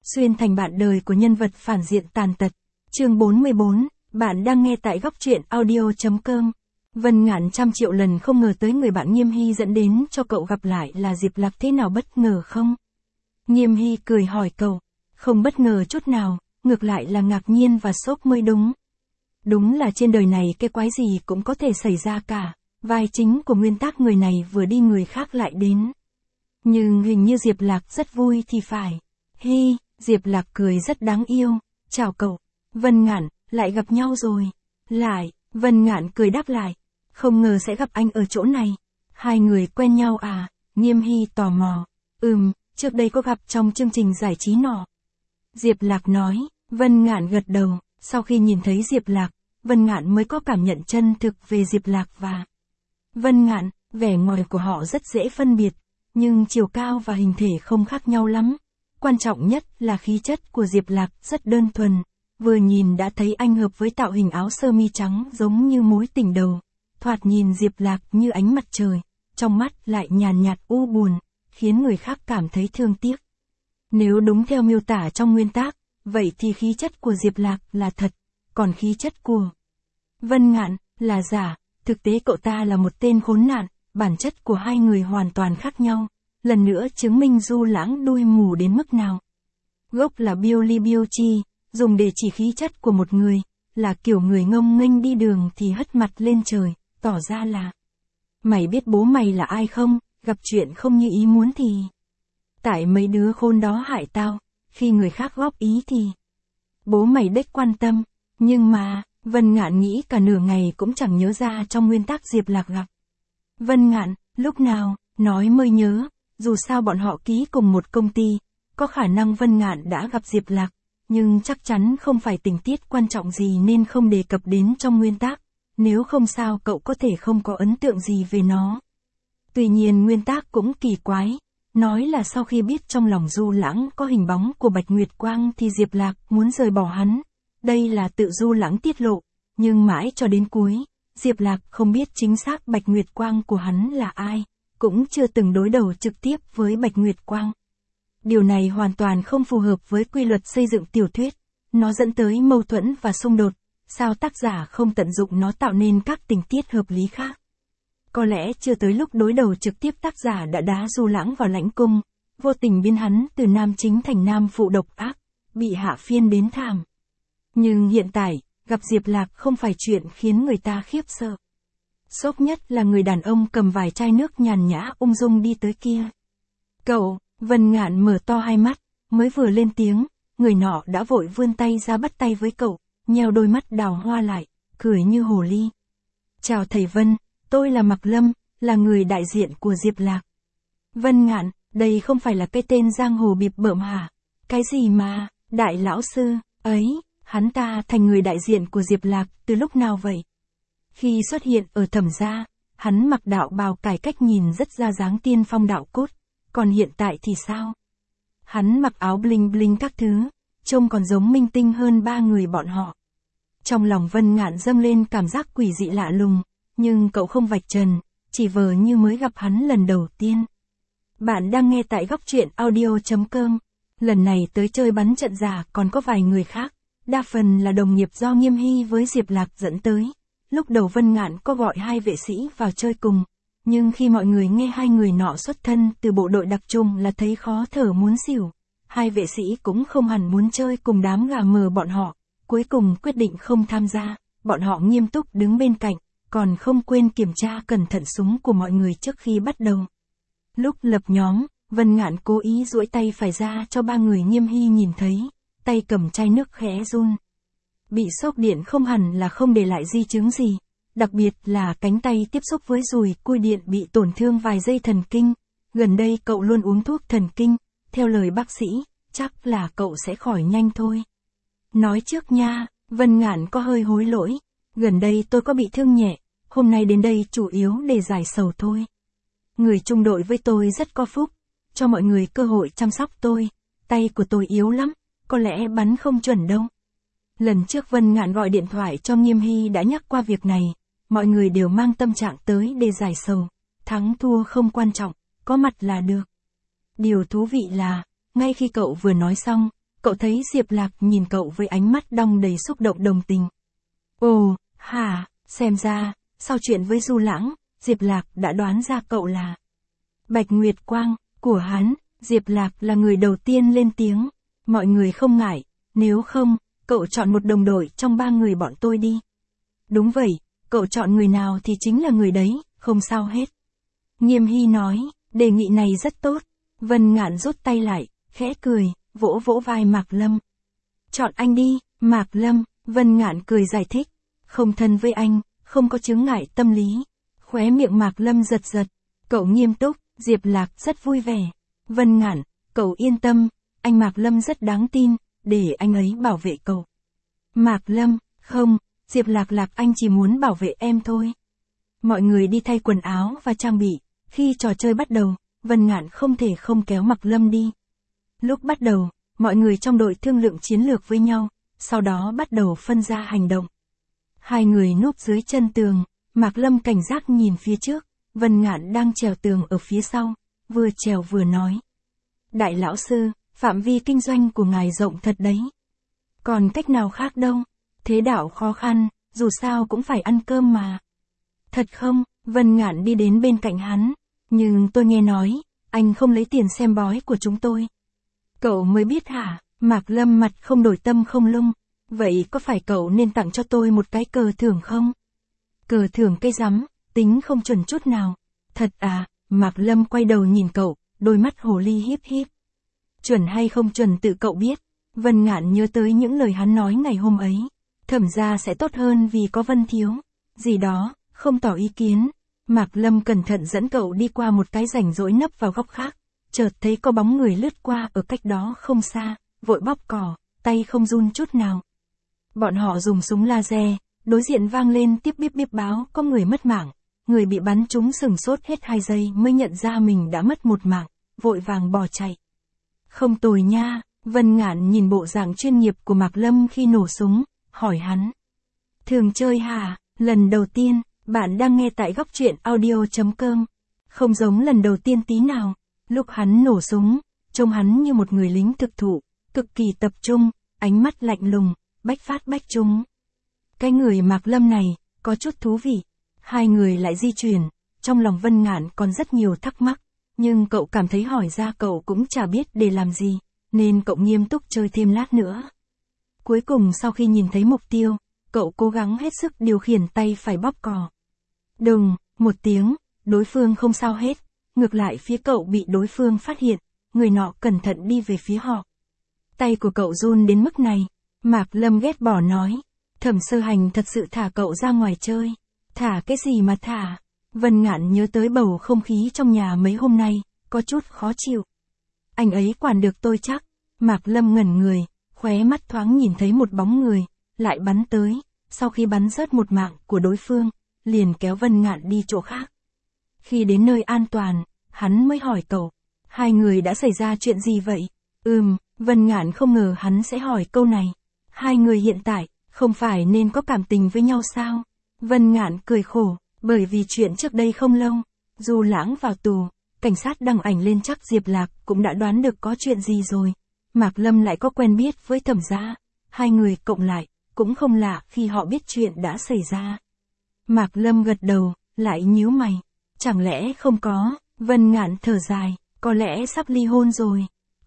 Xuyên thành bạn đời của nhân vật phản diện tàn tật. Chương 44, bạn đang nghe tại góc truyện audio.com. Vân Ngạn trăm triệu lần không ngờ tới người bạn Nghiêm Hy dẫn đến cho cậu gặp lại là Diệp Lạc, thế nào bất ngờ không? Nghiêm Hy cười hỏi cậu. Không bất ngờ chút nào, ngược lại là ngạc nhiên và sốc mới đúng. Đúng là trên đời này cái quái gì cũng có thể xảy ra cả. Vai chính của nguyên tác người này vừa đi người khác lại đến. Nhưng hình như Diệp Lạc rất vui thì phải. Hi, Diệp Lạc cười rất đáng yêu. Chào cậu. Vân Ngạn, lại gặp nhau rồi. Lại, Vân Ngạn cười đáp lại. Không ngờ sẽ gặp anh ở chỗ này. Hai người quen nhau à? Nghiêm Hy tò mò. Trước đây có gặp trong chương trình giải trí nọ. Diệp Lạc nói. Vân Ngạn gật đầu. Sau khi nhìn thấy Diệp Lạc, Vân Ngạn mới có cảm nhận chân thực về Diệp Lạc và Vân Ngạn. Vẻ ngoài của họ rất dễ phân biệt, nhưng chiều cao và hình thể không khác nhau lắm. Quan trọng nhất là khí chất của Diệp Lạc rất đơn thuần. Vừa nhìn đã thấy anh hợp với tạo hình áo sơ mi trắng giống như mối tình đầu. Thoạt nhìn Diệp Lạc như ánh mặt trời, trong mắt lại nhàn nhạt u buồn, khiến người khác cảm thấy thương tiếc. Nếu đúng theo miêu tả trong nguyên tác, vậy thì khí chất của Diệp Lạc là thật, còn khí chất của Vân Ngạn là giả. Thực tế cậu ta là một tên khốn nạn, bản chất của hai người hoàn toàn khác nhau. Lần nữa chứng minh Du Lãng đuôi mù đến mức nào. Gốc là Billy Beauty, dùng để chỉ khí chất của một người, là kiểu người ngông nghênh đi đường thì hất mặt lên trời, tỏ ra là mày biết bố mày là ai không, gặp chuyện không như ý muốn thì tại mấy đứa khôn đó hại tao, khi người khác góp ý thì bố mày đếch quan tâm. Nhưng mà Vân Ngạn nghĩ cả nửa ngày cũng chẳng nhớ ra trong nguyên tác Diệp Lạc gặp Vân Ngạn, lúc nào, nói mới nhớ, dù sao bọn họ ký cùng một công ty, có khả năng Vân Ngạn đã gặp Diệp Lạc, nhưng chắc chắn không phải tình tiết quan trọng gì nên không đề cập đến trong nguyên tác, nếu không sao cậu có thể không có ấn tượng gì về nó. Tuy nhiên nguyên tác cũng kỳ quái, nói là sau khi biết trong lòng Du Lãng có hình bóng của Bạch Nguyệt Quang thì Diệp Lạc muốn rời bỏ hắn. Đây là tự Du Lãng tiết lộ, nhưng mãi cho đến cuối, Diệp Lạc không biết chính xác Bạch Nguyệt Quang của hắn là ai, cũng chưa từng đối đầu trực tiếp với Bạch Nguyệt Quang. Điều này hoàn toàn không phù hợp với quy luật xây dựng tiểu thuyết, nó dẫn tới mâu thuẫn và xung đột, sao tác giả không tận dụng nó tạo nên các tình tiết hợp lý khác. Có lẽ chưa tới lúc đối đầu trực tiếp tác giả đã đá Du Lãng vào lãnh cung, vô tình biến hắn từ nam chính thành nam phụ độc ác, bị hạ phiên đến thảm. Nhưng hiện tại, gặp Diệp Lạc không phải chuyện khiến người ta khiếp sợ. Sốc nhất là người đàn ông cầm vài chai nước nhàn nhã ung dung đi tới kia. Cậu, Vân Ngạn mở to hai mắt, mới vừa lên tiếng, người nọ đã vội vươn tay ra bắt tay với cậu, nheo đôi mắt đào hoa lại, cười như hồ ly. Chào thầy Vân, tôi là Mạc Lâm, là người đại diện của Diệp Lạc. Vân Ngạn, đây không phải là cái tên giang hồ bịp bợm hả? Cái gì mà, đại lão sư, ấy, hắn ta thành người đại diện của Diệp Lạc từ lúc nào vậy? Khi xuất hiện ở Thẩm gia, hắn mặc đạo bào cải cách nhìn rất ra dáng tiên phong đạo cốt, còn hiện tại thì sao? Hắn mặc áo bling bling các thứ, trông còn giống minh tinh hơn ba người bọn họ. Trong lòng Vân Ngạn dâng lên cảm giác quỷ dị lạ lùng, nhưng cậu không vạch trần, chỉ vờ như mới gặp hắn lần đầu tiên. Bạn đang nghe tại góc truyện audio.com. Lần này tới chơi bắn trận giả còn có vài người khác, đa phần là đồng nghiệp do Nghiêm Hy với Diệp Lạc dẫn tới. Lúc đầu Vân Ngạn có gọi hai vệ sĩ vào chơi cùng, nhưng khi mọi người nghe hai người nọ xuất thân từ bộ đội đặc chủng là thấy khó thở muốn xỉu. Hai vệ sĩ cũng không hẳn muốn chơi cùng đám gà mờ bọn họ, cuối cùng quyết định không tham gia. Bọn họ nghiêm túc đứng bên cạnh, còn không quên kiểm tra cẩn thận súng của mọi người trước khi bắt đầu. Lúc lập nhóm, Vân Ngạn cố ý duỗi tay phải ra cho ba người Nghiêm Hy nhìn thấy, tay cầm chai nước khẽ run. Bị sốc điện không hẳn là không để lại di chứng gì, đặc biệt là cánh tay tiếp xúc với dùi cui điện bị tổn thương vài dây thần kinh. Gần đây cậu luôn uống thuốc thần kinh, theo lời bác sĩ, chắc là cậu sẽ khỏi nhanh thôi. Nói trước nha, Vân Ngạn có hơi hối lỗi, gần đây tôi có bị thương nhẹ, hôm nay đến đây chủ yếu để giải sầu thôi. Người chung đội với tôi rất có phúc, cho mọi người cơ hội chăm sóc tôi, tay của tôi yếu lắm, có lẽ bắn không chuẩn đâu. Lần trước Vân Ngạn gọi điện thoại cho Nghiêm Hy đã nhắc qua việc này, mọi người đều mang tâm trạng tới để giải sầu, thắng thua không quan trọng, có mặt là được. Điều thú vị là, ngay khi cậu vừa nói xong, cậu thấy Diệp Lạc nhìn cậu với ánh mắt đong đầy xúc động đồng tình. Ồ, hả, xem ra, sau chuyện với Du Lãng, Diệp Lạc đã đoán ra cậu là Bạch Nguyệt Quang, của hắn, Diệp Lạc là người đầu tiên lên tiếng. Mọi người không ngại, nếu không, cậu chọn một đồng đội trong 3 người bọn tôi đi. Đúng vậy, cậu chọn người nào thì chính là người đấy, không sao hết. Nghiêm Hy nói, đề nghị này rất tốt. Vân Ngạn rút tay lại, khẽ cười, vỗ vỗ vai Mạc Lâm. Chọn anh đi, Mạc Lâm, Vân Ngạn cười giải thích. Không thân với anh, không có chướng ngại tâm lý. Khóe miệng Mạc Lâm giật giật. Cậu nghiêm túc, Diệp Lạc rất vui vẻ. Vân Ngạn, cậu yên tâm, anh Mạc Lâm rất đáng tin, để anh ấy bảo vệ cậu. Mạc Lâm, không, Diệp Lạc anh chỉ muốn bảo vệ em thôi. Mọi người đi thay quần áo và trang bị. Khi trò chơi bắt đầu, Vân Ngạn không thể không kéo Mạc Lâm đi. Lúc bắt đầu, mọi người trong đội thương lượng chiến lược với nhau, sau đó bắt đầu phân ra hành động. Hai người núp dưới chân tường, Mạc Lâm cảnh giác nhìn phía trước, Vân Ngạn đang trèo tường ở phía sau, vừa trèo vừa nói. Đại lão sư, phạm vi kinh doanh của ngài rộng thật đấy. Còn cách nào khác đâu, thế đạo khó khăn, dù sao cũng phải ăn cơm mà. Thật không, Vân Ngạn đi đến bên cạnh hắn, nhưng tôi nghe nói, anh không lấy tiền xem bói của chúng tôi. Cậu mới biết hả? Mạc Lâm mặt không đổi tâm không lung. Vậy có phải cậu nên tặng cho tôi một cái cờ thưởng không? Cờ thưởng cây rắm, tính không chuẩn chút nào. Thật à? Mạc Lâm quay đầu nhìn cậu, đôi mắt hồ ly híp híp. Chuẩn hay không chuẩn tự cậu biết. Vân Ngạn nhớ tới những lời hắn nói ngày hôm ấy. Thẩm ra sẽ tốt hơn vì có Vân Thiếu. Gì đó, không tỏ ý kiến. Mạc Lâm cẩn thận dẫn cậu đi qua một cái rãnh rỗi nấp vào góc khác. Chợt thấy có bóng người lướt qua ở cách đó không xa, vội bóp cỏ, tay không run chút nào. Bọn họ dùng súng laser, đối diện vang lên tiếp bíp bíp báo có người mất mạng. Người bị bắn trúng sửng sốt hết 2 giây mới nhận ra mình đã mất một mạng, vội vàng bỏ chạy. Không tồi nha, Vân Ngạn nhìn bộ dạng chuyên nghiệp của Mạc Lâm khi nổ súng, hỏi hắn. Thường chơi hả? Lần đầu tiên, bạn đang nghe tại góc truyện audio.com. Không giống lần đầu tiên tí nào. Lúc hắn nổ súng, trông hắn như một người lính thực thụ, cực kỳ tập trung, ánh mắt lạnh lùng, bách phát bách trúng. Cái người Mạc Lâm này, có chút thú vị. Hai người lại di chuyển, trong lòng Vân Ngạn còn rất nhiều thắc mắc, nhưng cậu cảm thấy hỏi ra cậu cũng chả biết để làm gì, nên cậu nghiêm túc chơi thêm lát nữa. Cuối cùng sau khi nhìn thấy mục tiêu, cậu cố gắng hết sức điều khiển tay phải bóp cò. Đùng, một tiếng, đối phương không sao hết. Ngược lại phía cậu bị đối phương phát hiện, người nọ cẩn thận đi về phía họ. Tay của cậu run đến mức này, Mạc Lâm ghét bỏ nói, Thẩm Sơ Hành thật sự thả cậu ra ngoài chơi. Thả cái gì mà thả? Vân Ngạn nhớ tới bầu không khí trong nhà mấy hôm nay, có chút khó chịu. Anh ấy quản được tôi chắc. Mạc Lâm ngẩn người, khóe mắt thoáng nhìn thấy một bóng người, lại bắn tới, sau khi bắn rớt một mạng của đối phương, liền kéo Vân Ngạn đi chỗ khác. Khi đến nơi an toàn, hắn mới hỏi cậu, hai người đã xảy ra chuyện gì vậy? Vân Ngạn không ngờ hắn sẽ hỏi câu này. Hai người hiện tại, không phải nên có cảm tình với nhau sao? Vân Ngạn cười khổ, bởi vì chuyện trước đây không lâu, Du Lãng vào tù, cảnh sát đăng ảnh lên chắc Diệp Lạc cũng đã đoán được có chuyện gì rồi. Mạc Lâm lại có quen biết với Thẩm gia, hai người cộng lại, cũng không lạ khi họ biết chuyện đã xảy ra. Mạc Lâm gật đầu, lại nhíu mày. Chẳng lẽ không có? Vân Ngạn thở dài, có lẽ sắp ly hôn rồi.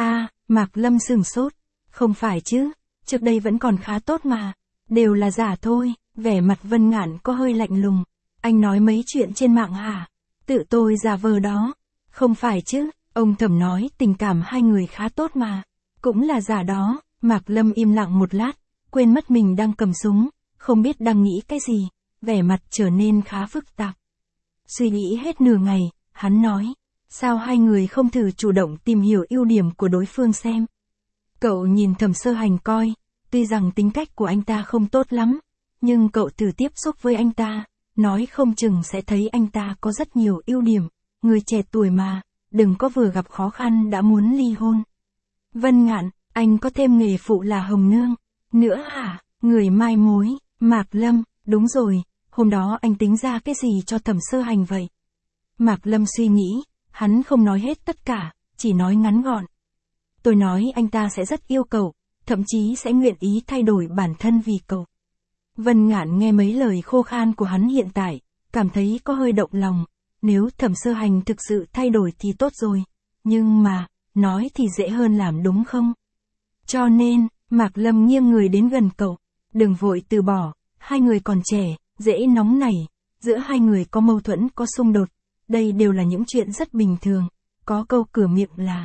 Mạc Lâm sửng sốt. Không phải chứ, trước đây vẫn còn khá tốt mà. Đều là giả thôi, vẻ mặt Vân Ngạn có hơi lạnh lùng. Anh nói mấy chuyện trên mạng hả? Tự tôi giả vờ đó. Không phải chứ, ông Thẩm nói tình cảm hai người khá tốt mà. Cũng là giả đó. Mạc Lâm im lặng một lát, quên mất mình đang cầm súng, không biết đang nghĩ cái gì, vẻ mặt trở nên khá phức tạp. Suy nghĩ hết nửa ngày, hắn nói, sao hai người không thử chủ động tìm hiểu ưu điểm của đối phương xem. Cậu nhìn Thẩm Sơ Hành coi, tuy rằng tính cách của anh ta không tốt lắm, nhưng cậu thử tiếp xúc với anh ta, nói không chừng sẽ thấy anh ta có rất nhiều ưu điểm, người trẻ tuổi mà, đừng có vừa gặp khó khăn đã muốn ly hôn. Vân Ngạn, anh có thêm nghề phụ là hồng nương, nữa hả? Người mai mối, Mạc Lâm, đúng rồi, hôm đó anh tính ra cái gì cho Thẩm Sơ Hành vậy? Mạc Lâm suy nghĩ, hắn không nói hết tất cả, chỉ nói ngắn gọn. Tôi nói anh ta sẽ rất yêu cậu, thậm chí sẽ nguyện ý thay đổi bản thân vì cậu. Vân Ngạn nghe mấy lời khô khan của hắn hiện tại, cảm thấy có hơi động lòng, nếu Thẩm Sơ Hành thực sự thay đổi thì tốt rồi, nhưng mà, nói thì dễ hơn làm đúng không? Cho nên, Mạc Lâm nghiêng người đến gần cậu, đừng vội từ bỏ, hai người còn trẻ, dễ nóng nảy, giữa hai người có mâu thuẫn có xung đột, đây đều là những chuyện rất bình thường, có câu cửa miệng là.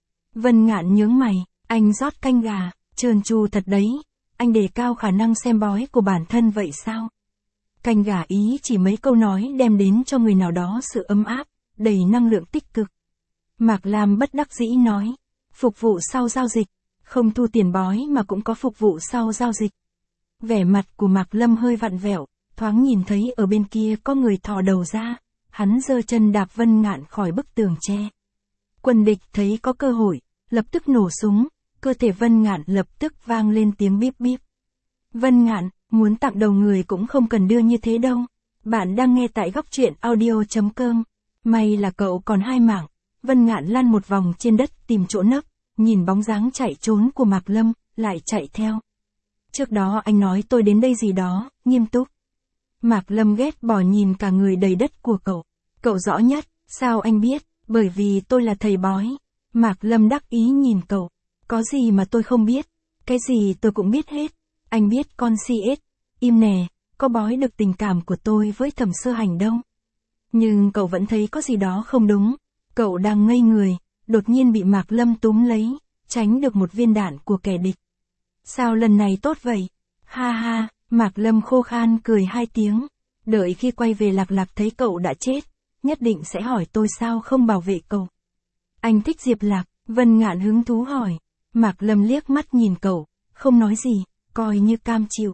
Vân Ngạn nhướng mày, anh rót canh gà, trơn tru thật đấy, anh đề cao khả năng xem bói của bản thân vậy sao? Canh gà ý chỉ mấy câu nói đem đến cho người nào đó sự ấm áp, đầy năng lượng tích cực. Mạc Lam bất đắc dĩ nói, phục vụ sau giao dịch, không thu tiền bói mà cũng có phục vụ sau giao dịch. Vẻ mặt của Mạc Lâm hơi vặn vẹo, thoáng nhìn thấy ở bên kia có người thò đầu ra, hắn giơ chân đạp Vân Ngạn khỏi bức tường tre. Quân địch thấy có cơ hội, lập tức nổ súng, cơ thể Vân Ngạn lập tức vang lên tiếng bíp bíp. Vân Ngạn, muốn tặng đầu người cũng không cần đưa như thế đâu. Bạn đang nghe tại góc truyện audio.com. May là cậu còn hai mạng. Vân Ngạn lăn một vòng trên đất tìm chỗ nấp, nhìn bóng dáng chạy trốn của Mạc Lâm, lại chạy theo. Trước đó anh nói tôi đến đây gì đó, nghiêm túc. Mạc Lâm ghét bỏ nhìn cả người đầy đất của cậu. Cậu rõ nhất, sao anh biết, bởi vì tôi là thầy bói. Mạc Lâm đắc ý nhìn cậu. Có gì mà tôi không biết, cái gì tôi cũng biết hết. Anh biết con CS, im nè, có bói được tình cảm của tôi với Thẩm Sơ Hành đâu. Nhưng cậu vẫn thấy có gì đó không đúng. Cậu đang ngây người, đột nhiên bị Mạc Lâm túm lấy, tránh được một viên đạn của kẻ địch. Sao lần này tốt vậy? Ha ha, Mạc Lâm khô khan cười hai tiếng. Đợi khi quay về Lạc Lạc thấy cậu đã chết, nhất định sẽ hỏi tôi sao không bảo vệ cậu. Anh thích Diệp Lạc, Vân Ngạn hứng thú hỏi. Mạc Lâm liếc mắt nhìn cậu, không nói gì, coi như cam chịu.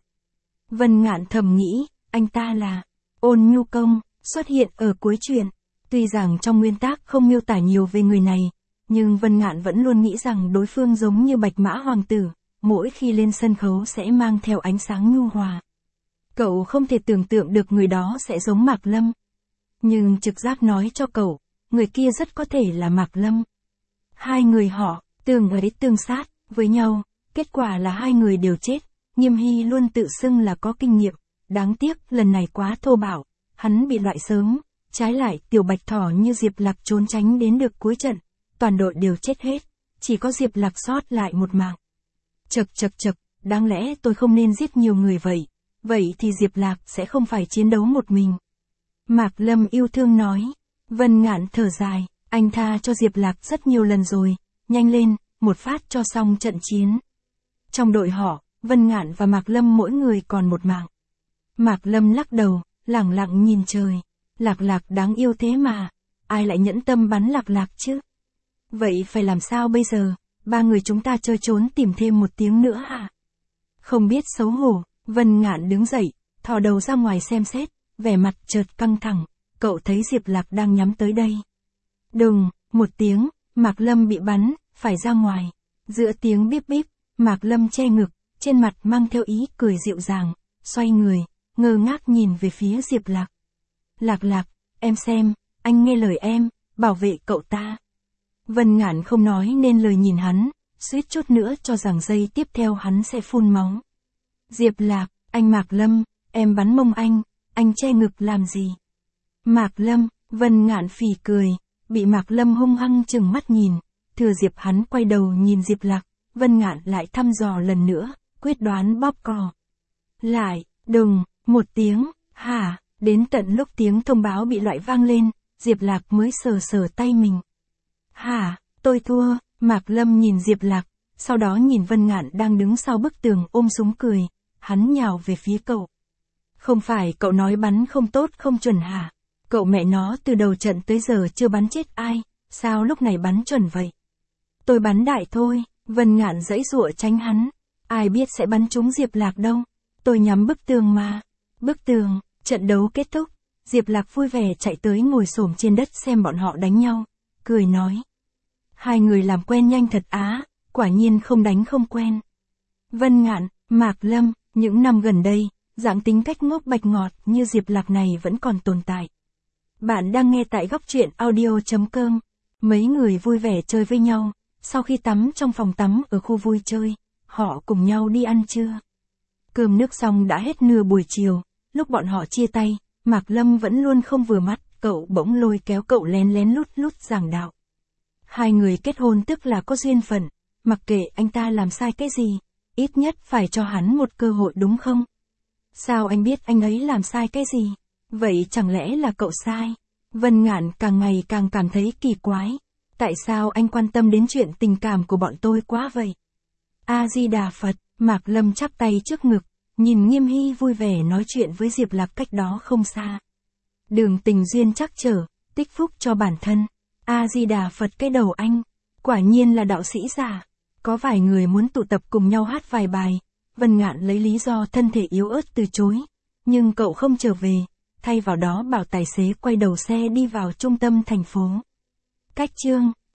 Vân Ngạn thầm nghĩ, anh ta là Ôn Nhu Công, xuất hiện ở cuối truyện. Tuy rằng trong nguyên tác không miêu tả nhiều về người này, nhưng Vân Ngạn vẫn luôn nghĩ rằng đối phương giống như Bạch Mã Hoàng tử, mỗi khi lên sân khấu sẽ mang theo ánh sáng nhu hòa. Cậu không thể tưởng tượng được người đó sẽ giống Mạc Lâm. Nhưng trực giác nói cho cậu, người kia rất có thể là Mạc Lâm. Hai người họ, tương ấy tương sát, với nhau, kết quả là hai người đều chết. Nghiêm Hy luôn tự xưng là có kinh nghiệm, đáng tiếc lần này quá thô bạo, hắn bị loại sớm, trái lại Tiểu Bạch Thỏ như Diệp Lạc trốn tránh đến được cuối trận, toàn đội đều chết hết, chỉ có Diệp Lạc sót lại một mạng. Chậc, đáng lẽ tôi không nên giết nhiều người vậy thì Diệp Lạc sẽ không phải chiến đấu một mình. Mạc Lâm yêu thương nói, Vân Ngạn thở dài, anh tha cho Diệp Lạc rất nhiều lần rồi, nhanh lên, một phát cho xong trận chiến. Trong đội họ, Vân Ngạn và Mạc Lâm mỗi người còn một mạng. Mạc Lâm lắc đầu, lẳng lặng nhìn trời. Lạc Lạc đáng yêu thế mà, ai lại nhẫn tâm bắn Lạc Lạc chứ? Vậy phải làm sao bây giờ? Ba người chúng ta chơi trốn tìm thêm một tiếng nữa hả? Không biết xấu hổ, Vân Ngạn đứng dậy, thò đầu ra ngoài xem xét, vẻ mặt chợt căng thẳng, cậu thấy Diệp Lạc đang nhắm tới đây. Đùng, một tiếng, Mạc Lâm bị bắn, phải ra ngoài. Giữa tiếng bíp bíp, Mạc Lâm che ngực, trên mặt mang theo ý cười dịu dàng, xoay người, ngơ ngác nhìn về phía Diệp Lạc. Lạc Lạc, em xem, anh nghe lời em, bảo vệ cậu ta. Vân Ngạn không nói nên lời nhìn hắn, suýt chút nữa cho rằng giây tiếp theo hắn sẽ phun máu. Diệp Lạc, anh Mạc Lâm, em bắn mông anh che ngực làm gì? Mạc Lâm, Vân Ngạn phì cười, bị Mạc Lâm hung hăng chừng mắt nhìn, thừa dịp hắn quay đầu nhìn Diệp Lạc, Vân Ngạn lại thăm dò lần nữa, quyết đoán bóp cò. Lại, đùng, một tiếng, hả, đến tận lúc tiếng thông báo bị loại vang lên, Diệp Lạc mới sờ tay mình. Hả, tôi thua, Mạc Lâm nhìn Diệp Lạc, sau đó nhìn Vân Ngạn đang đứng sau bức tường ôm súng cười, hắn nhào về phía cậu. Không phải cậu nói bắn không tốt không chuẩn hả? Cậu mẹ nó từ đầu trận tới giờ chưa bắn chết ai, sao lúc này bắn chuẩn vậy? Tôi bắn đại thôi, Vân Ngạn giãy giụa tránh hắn, ai biết sẽ bắn trúng Diệp Lạc đâu, tôi nhắm bức tường mà. Bức tường, trận đấu kết thúc, Diệp Lạc vui vẻ chạy tới ngồi xổm trên đất xem bọn họ đánh nhau, cười nói. Hai người làm quen nhanh thật á, quả nhiên không đánh không quen. Vân Ngạn, Mạc Lâm, những năm gần đây, dạng tính cách ngốc bạch ngọt như Diệp Lạc này vẫn còn tồn tại. Bạn đang nghe tại góc truyện audio.com. Mấy người vui vẻ chơi với nhau, sau khi tắm trong phòng tắm ở khu vui chơi, họ cùng nhau đi ăn trưa. Cơm nước xong đã hết nửa buổi chiều, lúc bọn họ chia tay, Mạc Lâm vẫn luôn không vừa mắt, cậu bỗng lôi kéo cậu lén lén lút lút giảng đạo. Hai người kết hôn tức là có duyên phận, mặc kệ anh ta làm sai cái gì, ít nhất phải cho hắn một cơ hội đúng không? Sao anh biết anh ấy làm sai cái gì? Vậy chẳng lẽ là cậu sai? Vân Ngạn càng ngày càng cảm thấy kỳ quái. Tại sao anh quan tâm đến chuyện tình cảm của bọn tôi quá vậy? A-di-đà Phật, Mạc Lâm chắp tay trước ngực, nhìn Nghiêm Hy vui vẻ nói chuyện với Diệp Lạc cách đó không xa. Đường tình duyên trắc trở, tích phúc cho bản thân. A-di-đà Phật, cái đầu anh, quả nhiên là đạo sĩ già. Có vài người muốn tụ tập cùng nhau hát vài bài, Vân Ngạn lấy lý do thân thể yếu ớt từ chối. Nhưng cậu không trở về, thay vào đó bảo tài xế quay đầu xe đi vào trung tâm thành phố. Cách chương